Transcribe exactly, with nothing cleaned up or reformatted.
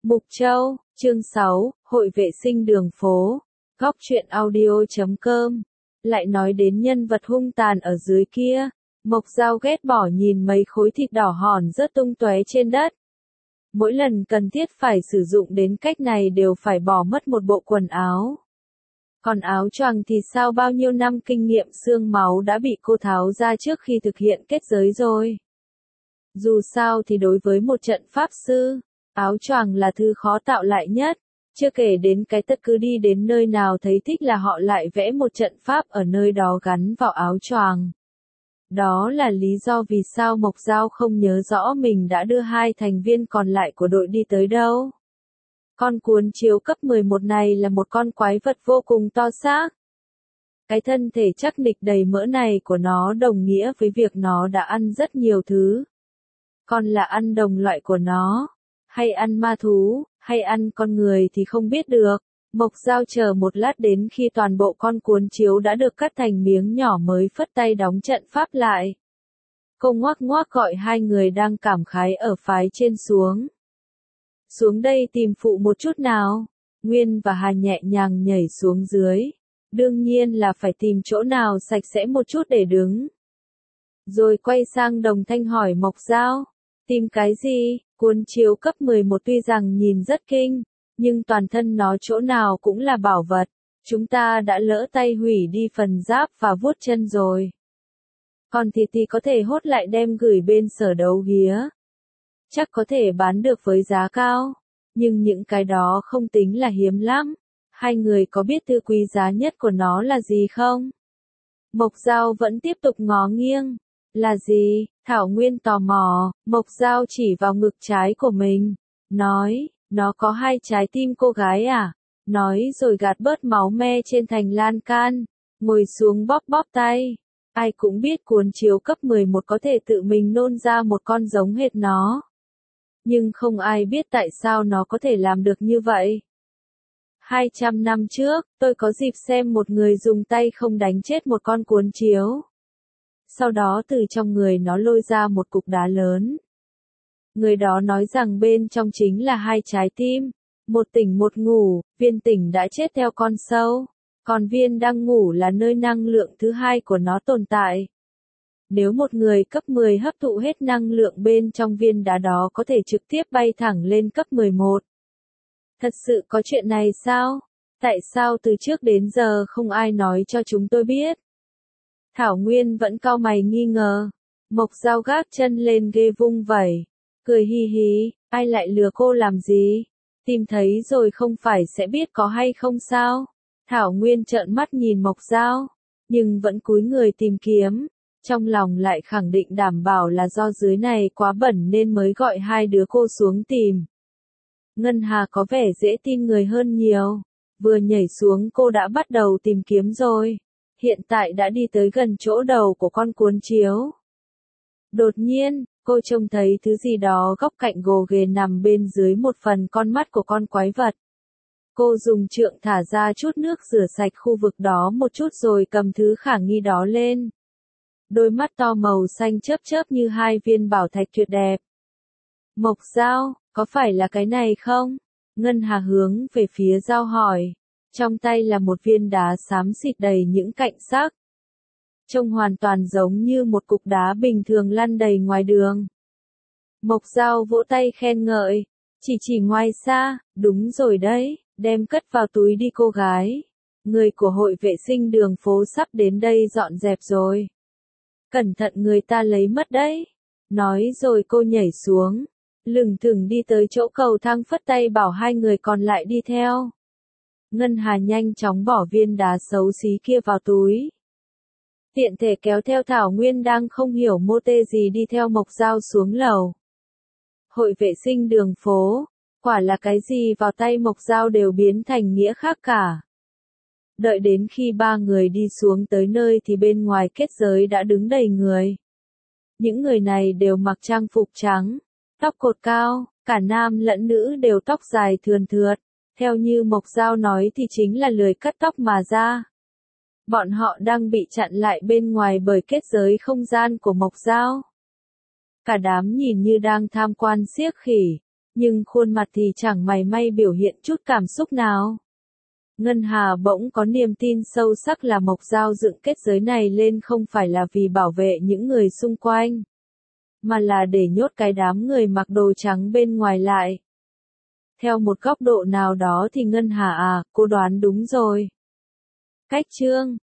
Mục Châu, chương sáu, Hội vệ sinh đường phố, góc truyện audio chấm com. Lại nói đến nhân vật hung tàn ở dưới kia, Mộc Dao ghét bỏ nhìn mấy khối thịt đỏ hòn rớt tung tóe trên đất. Mỗi lần cần thiết phải sử dụng đến cách này đều phải bỏ mất một bộ quần áo. Còn áo choàng thì sao, bao nhiêu năm kinh nghiệm xương máu đã bị cô tháo ra trước khi thực hiện kết giới rồi. Dù sao thì đối với một trận pháp sư, áo choàng là thứ khó tạo lại nhất, chưa kể đến cái tất cứ đi đến nơi nào thấy thích là họ lại vẽ một trận pháp ở nơi đó gắn vào áo choàng. Đó là lý do vì sao Mộc Dao không nhớ rõ mình đã đưa hai thành viên còn lại của đội đi tới đâu. Con cuốn chiếu cấp mười một này là một con quái vật vô cùng to xác. Cái thân thể chắc nịch đầy mỡ này của nó đồng nghĩa với việc nó đã ăn rất nhiều thứ. Còn là ăn đồng loại của nó, hay ăn ma thú, hay ăn con người thì không biết được. Mộc Dao chờ một lát đến khi toàn bộ con cuốn chiếu đã được cắt thành miếng nhỏ mới phất tay đóng trận pháp lại. Cô ngoác ngoác gọi hai người đang cảm khái ở phái trên xuống. Xuống đây tìm phụ một chút nào. Nguyên và Hà nhẹ nhàng nhảy xuống dưới. Đương nhiên là phải tìm chỗ nào sạch sẽ một chút để đứng. Rồi quay sang Đồng Thanh hỏi Mộc Dao. Tìm cái gì? Cuốn chiếu cấp mười một tuy rằng nhìn rất kinh, nhưng toàn thân nó chỗ nào cũng là bảo vật. Chúng ta đã lỡ tay hủy đi phần giáp và vuốt chân rồi. Còn thịt thì có thể hốt lại đem gửi bên sở đấu hía. Chắc có thể bán được với giá cao. Nhưng những cái đó không tính là hiếm lắm. Hai người có biết thứ quý giá nhất của nó là gì không? Mộc Dao vẫn tiếp tục ngó nghiêng. Là gì? Thảo Nguyên tò mò. Mộc Dao chỉ vào ngực trái của mình. Nói, nó có hai trái tim cô gái à? Nói rồi gạt bớt máu me trên thành lan can. Ngồi xuống bóp bóp tay. Ai cũng biết cuốn chiếu cấp mười một có thể tự mình nôn ra một con giống hệt nó. Nhưng không ai biết tại sao nó có thể làm được như vậy. hai trăm năm trước, tôi có dịp xem một người dùng tay không đánh chết một con cuốn chiếu. Sau đó từ trong người nó lôi ra một cục đá lớn. Người đó nói rằng bên trong chính là hai trái tim. Một tỉnh một ngủ, viên tỉnh đã chết theo con sâu. Còn viên đang ngủ là nơi năng lượng thứ hai của nó tồn tại. Nếu một người cấp mười hấp thụ hết năng lượng bên trong viên đá đó có thể trực tiếp bay thẳng lên cấp mười một. Thật sự có chuyện này sao? Tại sao từ trước đến giờ không ai nói cho chúng tôi biết? Thảo Nguyên vẫn cau mày nghi ngờ. Mộc Dao gác chân lên ghê vung vẩy. Cười hi hi, ai lại lừa cô làm gì? Tìm thấy rồi không phải sẽ biết có hay không sao? Thảo Nguyên trợn mắt nhìn Mộc Dao, nhưng vẫn cúi người tìm kiếm. Trong lòng lại khẳng định đảm bảo là do dưới này quá bẩn nên mới gọi hai đứa cô xuống tìm. Ngân Hà có vẻ dễ tin người hơn nhiều. Vừa nhảy xuống cô đã bắt đầu tìm kiếm rồi. Hiện tại đã đi tới gần chỗ đầu của con cuốn chiếu. Đột nhiên, cô trông thấy thứ gì đó góc cạnh gồ ghề nằm bên dưới một phần con mắt của con quái vật. Cô dùng trượng thả ra chút nước rửa sạch khu vực đó một chút rồi cầm thứ khả nghi đó lên. Đôi mắt to màu xanh chớp chớp như hai viên bảo thạch tuyệt đẹp. Mộc Dao, có phải là cái này không? Ngân Hà hướng về phía Dao hỏi. Trong tay là một viên đá xám xịt đầy những cạnh sắc. Trông hoàn toàn giống như một cục đá bình thường lăn đầy ngoài đường. Mộc Dao vỗ tay khen ngợi. Chỉ chỉ ngoài xa, đúng rồi đấy, đem cất vào túi đi cô gái. Người của hội vệ sinh đường phố sắp đến đây dọn dẹp rồi. Cẩn thận người ta lấy mất đấy. Nói rồi cô nhảy xuống. Lừng thừng đi tới chỗ cầu thang phất tay bảo hai người còn lại đi theo. Ngân Hà nhanh chóng bỏ viên đá xấu xí kia vào túi. Tiện thể kéo theo Thảo Nguyên đang không hiểu mô tê gì đi theo Mộc Dao xuống lầu. Hội vệ sinh đường phố, quả là cái gì vào tay Mộc Dao đều biến thành nghĩa khác cả. Đợi đến khi ba người đi xuống tới nơi thì bên ngoài kết giới đã đứng đầy người. Những người này đều mặc trang phục trắng, tóc cột cao, cả nam lẫn nữ đều tóc dài thườn thượt. Theo như Mộc Dao nói thì chính là lười cắt tóc mà ra. Bọn họ đang bị chặn lại bên ngoài bởi kết giới không gian của Mộc Dao. Cả đám nhìn như đang tham quan xiếc khỉ, nhưng khuôn mặt thì chẳng mảy may biểu hiện chút cảm xúc nào. Ngân Hà bỗng có niềm tin sâu sắc là Mộc Giao dựng kết giới này lên không phải là vì bảo vệ những người xung quanh, mà là để nhốt cái đám người mặc đồ trắng bên ngoài lại. Theo một góc độ nào đó thì Ngân Hà à, cô đoán đúng rồi. Cách chương